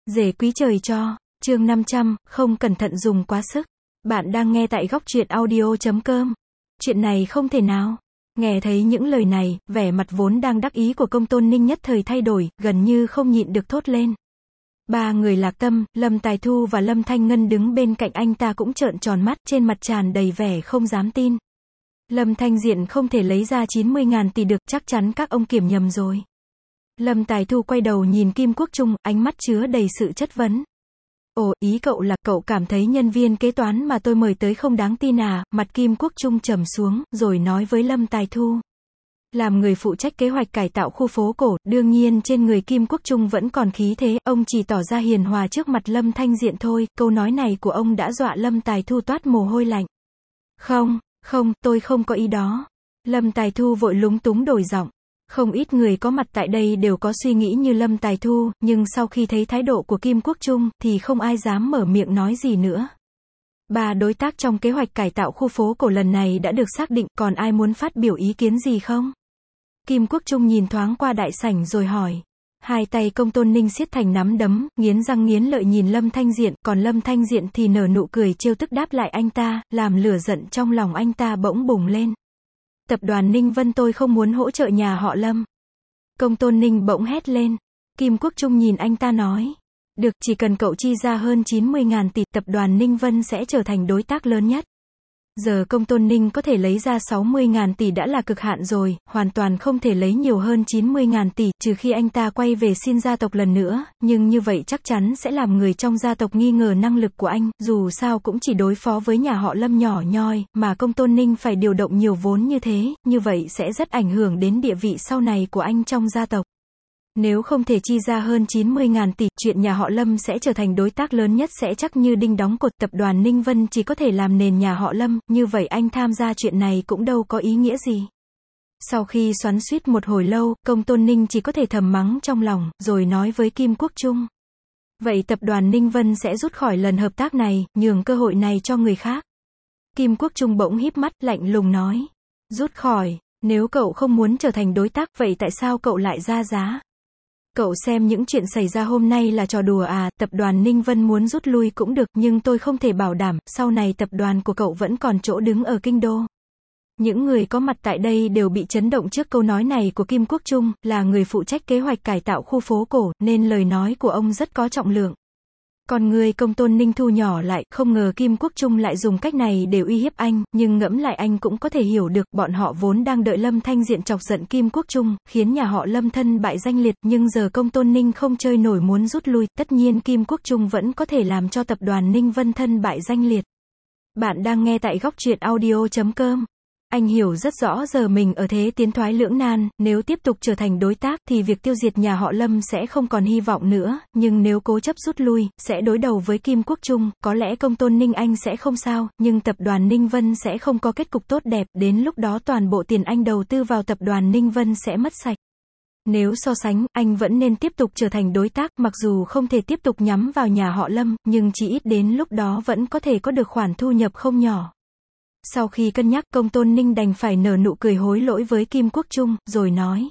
Rể quý trời cho, chương 500, không cẩn thận dùng quá sức. Bạn đang nghe tại góc truyện audio.com. Chuyện này không thể nào. Nghe thấy những lời này, vẻ mặt vốn đang đắc ý của Công Tôn Ninh nhất thời thay đổi, gần như không nhịn được thốt lên. Ba người Lạc Tâm, Lâm Tài Thu và Lâm Thanh Ngân đứng bên cạnh anh ta cũng trợn tròn mắt, trên mặt tràn đầy vẻ không dám tin. Lâm Thanh Diện không thể lấy ra 90.000 tỷ được, chắc chắn các ông kiểm nhầm rồi. Lâm Tài Thu quay đầu nhìn Kim Quốc Trung, ánh mắt chứa đầy sự chất vấn. Ồ, ý cậu là cậu cảm thấy nhân viên kế toán mà tôi mời tới không đáng tin à? Mặt Kim Quốc Trung trầm xuống, rồi nói với Lâm Tài Thu. Làm người phụ trách kế hoạch cải tạo khu phố cổ, đương nhiên trên người Kim Quốc Trung vẫn còn khí thế, ông chỉ tỏ ra hiền hòa trước mặt Lâm Thanh Diện thôi, câu nói này của ông đã dọa Lâm Tài Thu toát mồ hôi lạnh. Không, tôi không có ý đó. Lâm Tài Thu vội lúng túng đổi giọng. Không ít người có mặt tại đây đều có suy nghĩ như Lâm Tài Thu, nhưng sau khi thấy thái độ của Kim Quốc Trung, thì không ai dám mở miệng nói gì nữa. Ba đối tác trong kế hoạch cải tạo khu phố cổ lần này đã được xác định, còn ai muốn phát biểu ý kiến gì không? Kim Quốc Trung nhìn thoáng qua đại sảnh rồi hỏi. Hai tay Công Tôn Ninh siết thành nắm đấm, nghiến răng nghiến lợi nhìn Lâm Thanh Diện, còn Lâm Thanh Diện thì nở nụ cười trêu tức đáp lại anh ta, làm lửa giận trong lòng anh ta bỗng bùng lên. Tập đoàn Ninh Vân tôi không muốn hỗ trợ nhà họ Lâm. Công Tôn Ninh bỗng hét lên. Kim Quốc Trung nhìn anh ta nói. Được, chỉ cần cậu chi ra hơn 90.000 tỷ, tập đoàn Ninh Vân sẽ trở thành đối tác lớn nhất. Giờ Công Tôn Ninh có thể lấy ra 60.000 tỷ đã là cực hạn rồi, hoàn toàn không thể lấy nhiều hơn 90.000 tỷ, trừ khi anh ta quay về xin gia tộc lần nữa, nhưng như vậy chắc chắn sẽ làm người trong gia tộc nghi ngờ năng lực của anh, dù sao cũng chỉ đối phó với nhà họ Lâm nhỏ nhoi, mà Công Tôn Ninh phải điều động nhiều vốn như thế, như vậy sẽ rất ảnh hưởng đến địa vị sau này của anh trong gia tộc. Nếu không thể chi ra hơn 90.000 tỷ, chuyện nhà họ Lâm sẽ trở thành đối tác lớn nhất sẽ chắc như đinh đóng cột, tập đoàn Ninh Vân chỉ có thể làm nền nhà họ Lâm, như vậy anh tham gia chuyện này cũng đâu có ý nghĩa gì. Sau khi xoắn xuýt một hồi lâu, Công Tôn Ninh chỉ có thể thầm mắng trong lòng, rồi nói với Kim Quốc Trung. Vậy tập đoàn Ninh Vân sẽ rút khỏi lần hợp tác này, nhường cơ hội này cho người khác. Kim Quốc Trung bỗng híp mắt, lạnh lùng nói. Rút khỏi, nếu cậu không muốn trở thành đối tác, vậy tại sao cậu lại ra giá? Cậu xem những chuyện xảy ra hôm nay là trò đùa à? Tập đoàn Ninh Vân muốn rút lui cũng được, nhưng tôi không thể bảo đảm, sau này tập đoàn của cậu vẫn còn chỗ đứng ở kinh đô. Những người có mặt tại đây đều bị chấn động trước câu nói này của Kim Quốc Trung, là người phụ trách kế hoạch cải tạo khu phố cổ, nên lời nói của ông rất có trọng lượng. Còn người Công Tôn Ninh thu nhỏ lại, không ngờ Kim Quốc Trung lại dùng cách này để uy hiếp anh, nhưng ngẫm lại anh cũng có thể hiểu được, bọn họ vốn đang đợi Lâm Thanh Diện chọc giận Kim Quốc Trung, khiến nhà họ Lâm thân bại danh liệt, nhưng giờ Công Tôn Ninh không chơi nổi muốn rút lui, tất nhiên Kim Quốc Trung vẫn có thể làm cho tập đoàn Ninh Vân thân bại danh liệt. Bạn đang nghe tại góc truyện audio.com. Anh hiểu rất rõ giờ mình ở thế tiến thoái lưỡng nan, nếu tiếp tục trở thành đối tác thì việc tiêu diệt nhà họ Lâm sẽ không còn hy vọng nữa, nhưng nếu cố chấp rút lui, sẽ đối đầu với Kim Quốc Trung, có lẽ Công Tôn Ninh anh sẽ không sao, nhưng tập đoàn Ninh Vân sẽ không có kết cục tốt đẹp, đến lúc đó toàn bộ tiền anh đầu tư vào tập đoàn Ninh Vân sẽ mất sạch. Nếu so sánh, anh vẫn nên tiếp tục trở thành đối tác, mặc dù không thể tiếp tục nhắm vào nhà họ Lâm, nhưng chỉ ít đến lúc đó vẫn có thể có được khoản thu nhập không nhỏ. Sau khi cân nhắc, Công Tôn Ninh đành phải nở nụ cười hối lỗi với Kim Quốc Trung, rồi nói.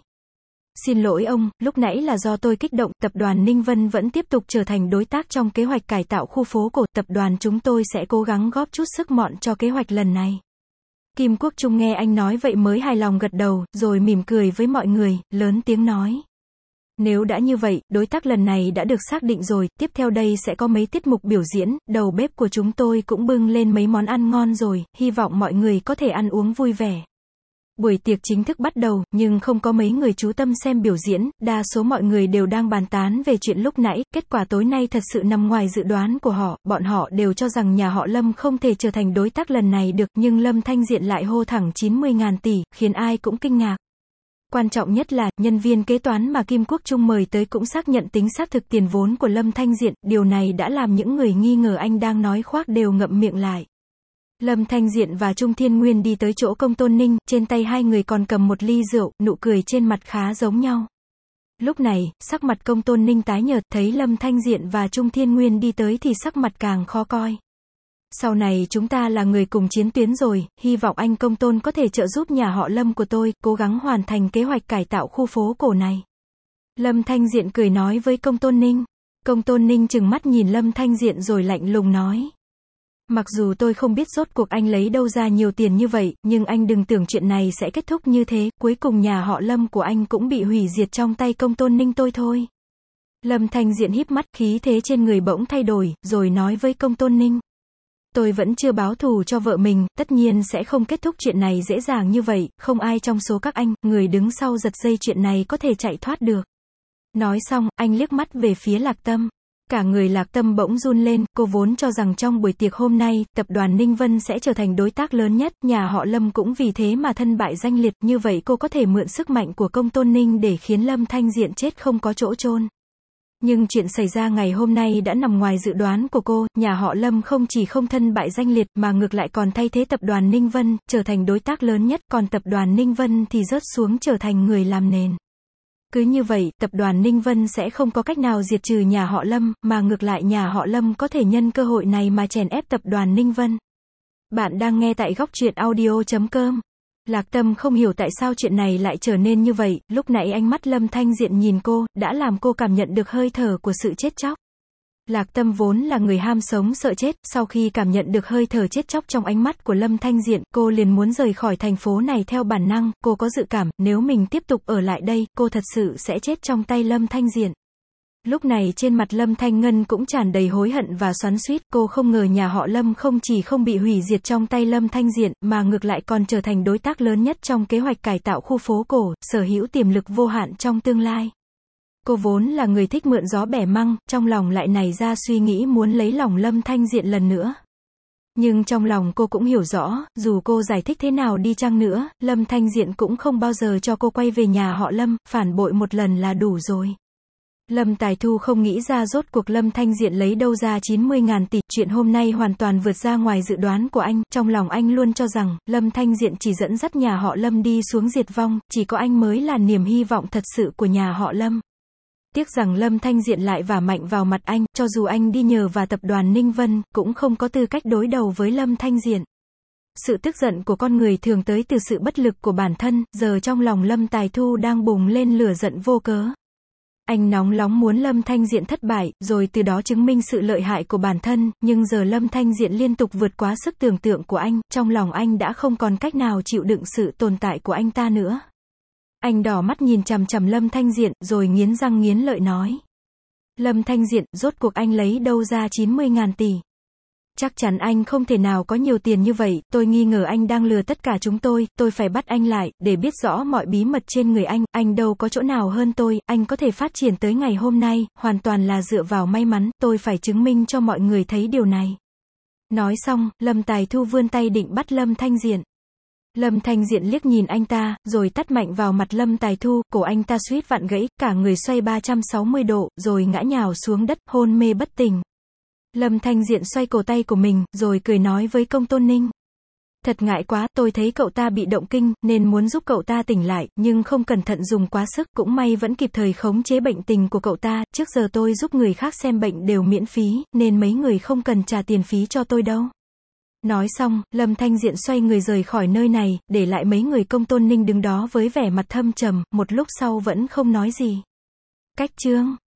Xin lỗi ông, lúc nãy là do tôi kích động, tập đoàn Ninh Vân vẫn tiếp tục trở thành đối tác trong kế hoạch cải tạo khu phố cổ, tập đoàn chúng tôi sẽ cố gắng góp chút sức mọn cho kế hoạch lần này. Kim Quốc Trung nghe anh nói vậy mới hài lòng gật đầu, rồi mỉm cười với mọi người, lớn tiếng nói. Nếu đã như vậy, đối tác lần này đã được xác định rồi, tiếp theo đây sẽ có mấy tiết mục biểu diễn, đầu bếp của chúng tôi cũng bưng lên mấy món ăn ngon rồi, hy vọng mọi người có thể ăn uống vui vẻ. Buổi tiệc chính thức bắt đầu, nhưng không có mấy người chú tâm xem biểu diễn, đa số mọi người đều đang bàn tán về chuyện lúc nãy, kết quả tối nay thật sự nằm ngoài dự đoán của họ, bọn họ đều cho rằng nhà họ Lâm không thể trở thành đối tác lần này được, nhưng Lâm Thanh Diện lại hô thẳng 90.000 tỷ, khiến ai cũng kinh ngạc. Quan trọng nhất là, nhân viên kế toán mà Kim Quốc Trung mời tới cũng xác nhận tính xác thực tiền vốn của Lâm Thanh Diện, điều này đã làm những người nghi ngờ anh đang nói khoác đều ngậm miệng lại. Lâm Thanh Diện và Trung Thiên Nguyên đi tới chỗ Công Tôn Ninh, trên tay hai người còn cầm một ly rượu, nụ cười trên mặt khá giống nhau. Lúc này, sắc mặt Công Tôn Ninh tái nhợt, thấy Lâm Thanh Diện và Trung Thiên Nguyên đi tới thì sắc mặt càng khó coi. Sau này chúng ta là người cùng chiến tuyến rồi, hy vọng anh Công Tôn có thể trợ giúp nhà họ Lâm của tôi, cố gắng hoàn thành kế hoạch cải tạo khu phố cổ này. Lâm Thanh Diện cười nói với Công Tôn Ninh. Công Tôn Ninh trừng mắt nhìn Lâm Thanh Diện rồi lạnh lùng nói. Mặc dù tôi không biết rốt cuộc anh lấy đâu ra nhiều tiền như vậy, nhưng anh đừng tưởng chuyện này sẽ kết thúc như thế, cuối cùng nhà họ Lâm của anh cũng bị hủy diệt trong tay Công Tôn Ninh tôi thôi. Lâm Thanh Diện híp mắt, khí thế trên người bỗng thay đổi, rồi nói với Công Tôn Ninh. Tôi vẫn chưa báo thù cho vợ mình, tất nhiên sẽ không kết thúc chuyện này dễ dàng như vậy, không ai trong số các anh, người đứng sau giật dây chuyện này có thể chạy thoát được. Nói xong, anh liếc mắt về phía Lạc Tâm. Cả người Lạc Tâm bỗng run lên, cô vốn cho rằng trong buổi tiệc hôm nay, tập đoàn Ninh Vân sẽ trở thành đối tác lớn nhất, nhà họ Lâm cũng vì thế mà thân bại danh liệt, như vậy cô có thể mượn sức mạnh của Công Tôn Ninh để khiến Lâm Thanh Diện chết không có chỗ chôn. Nhưng chuyện xảy ra ngày hôm nay đã nằm ngoài dự đoán của cô, nhà họ Lâm không chỉ không thân bại danh liệt mà ngược lại còn thay thế tập đoàn Ninh Vân, trở thành đối tác lớn nhất, còn tập đoàn Ninh Vân thì rớt xuống trở thành người làm nền. Cứ như vậy, tập đoàn Ninh Vân sẽ không có cách nào diệt trừ nhà họ Lâm, mà ngược lại nhà họ Lâm có thể nhân cơ hội này mà chèn ép tập đoàn Ninh Vân. Bạn đang nghe tại Góc Truyện Audio.com. Lạc Tâm không hiểu tại sao chuyện này lại trở nên như vậy, lúc nãy ánh mắt Lâm Thanh Diện nhìn cô, đã làm cô cảm nhận được hơi thở của sự chết chóc. Lạc Tâm vốn là người ham sống sợ chết, sau khi cảm nhận được hơi thở chết chóc trong ánh mắt của Lâm Thanh Diện, cô liền muốn rời khỏi thành phố này theo bản năng, cô có dự cảm, nếu mình tiếp tục ở lại đây, cô thật sự sẽ chết trong tay Lâm Thanh Diện. Lúc này trên mặt Lâm Thanh Ngân cũng tràn đầy hối hận và xoắn xuýt, cô không ngờ nhà họ Lâm không chỉ không bị hủy diệt trong tay Lâm Thanh Diện, mà ngược lại còn trở thành đối tác lớn nhất trong kế hoạch cải tạo khu phố cổ, sở hữu tiềm lực vô hạn trong tương lai. Cô vốn là người thích mượn gió bẻ măng, trong lòng lại nảy ra suy nghĩ muốn lấy lòng Lâm Thanh Diện lần nữa. Nhưng trong lòng cô cũng hiểu rõ, dù cô giải thích thế nào đi chăng nữa, Lâm Thanh Diện cũng không bao giờ cho cô quay về nhà họ Lâm, phản bội một lần là đủ rồi. Lâm Tài Thu không nghĩ ra rốt cuộc Lâm Thanh Diện lấy đâu ra 90.000 tỷ, chuyện hôm nay hoàn toàn vượt ra ngoài dự đoán của anh, trong lòng anh luôn cho rằng, Lâm Thanh Diện chỉ dẫn dắt nhà họ Lâm đi xuống diệt vong, chỉ có anh mới là niềm hy vọng thật sự của nhà họ Lâm. Tiếc rằng Lâm Thanh Diện lại vả mạnh vào mặt anh, cho dù anh đi nhờ và tập đoàn Ninh Vân, cũng không có tư cách đối đầu với Lâm Thanh Diện. Sự tức giận của con người thường tới từ sự bất lực của bản thân, giờ trong lòng Lâm Tài Thu đang bùng lên lửa giận vô cớ. Anh nóng nóng muốn Lâm Thanh Diện thất bại, rồi từ đó chứng minh sự lợi hại của bản thân, nhưng giờ Lâm Thanh Diện liên tục vượt quá sức tưởng tượng của anh, trong lòng anh đã không còn cách nào chịu đựng sự tồn tại của anh ta nữa. Anh đỏ mắt nhìn chằm chằm Lâm Thanh Diện, rồi nghiến răng nghiến lợi nói. Lâm Thanh Diện, rốt cuộc anh lấy đâu ra 90.000 tỷ? Chắc chắn anh không thể nào có nhiều tiền như vậy, tôi nghi ngờ anh đang lừa tất cả chúng tôi phải bắt anh lại, để biết rõ mọi bí mật trên người anh đâu có chỗ nào hơn tôi, anh có thể phát triển tới ngày hôm nay, hoàn toàn là dựa vào may mắn, tôi phải chứng minh cho mọi người thấy điều này. Nói xong, Lâm Tài Thu vươn tay định bắt Lâm Thanh Diện. Lâm Thanh Diện liếc nhìn anh ta, rồi tát mạnh vào mặt Lâm Tài Thu, cổ anh ta suýt vặn gãy, cả người xoay 360 độ, rồi ngã nhào xuống đất, hôn mê bất tỉnh. Lâm Thanh Diện xoay cổ tay của mình, rồi cười nói với Công Tôn Ninh. Thật ngại quá, tôi thấy cậu ta bị động kinh, nên muốn giúp cậu ta tỉnh lại, nhưng không cẩn thận dùng quá sức, cũng may vẫn kịp thời khống chế bệnh tình của cậu ta, trước giờ tôi giúp người khác xem bệnh đều miễn phí, nên mấy người không cần trả tiền phí cho tôi đâu. Nói xong, Lâm Thanh Diện xoay người rời khỏi nơi này, để lại mấy người Công Tôn Ninh đứng đó với vẻ mặt thâm trầm, một lúc sau vẫn không nói gì. Cách chương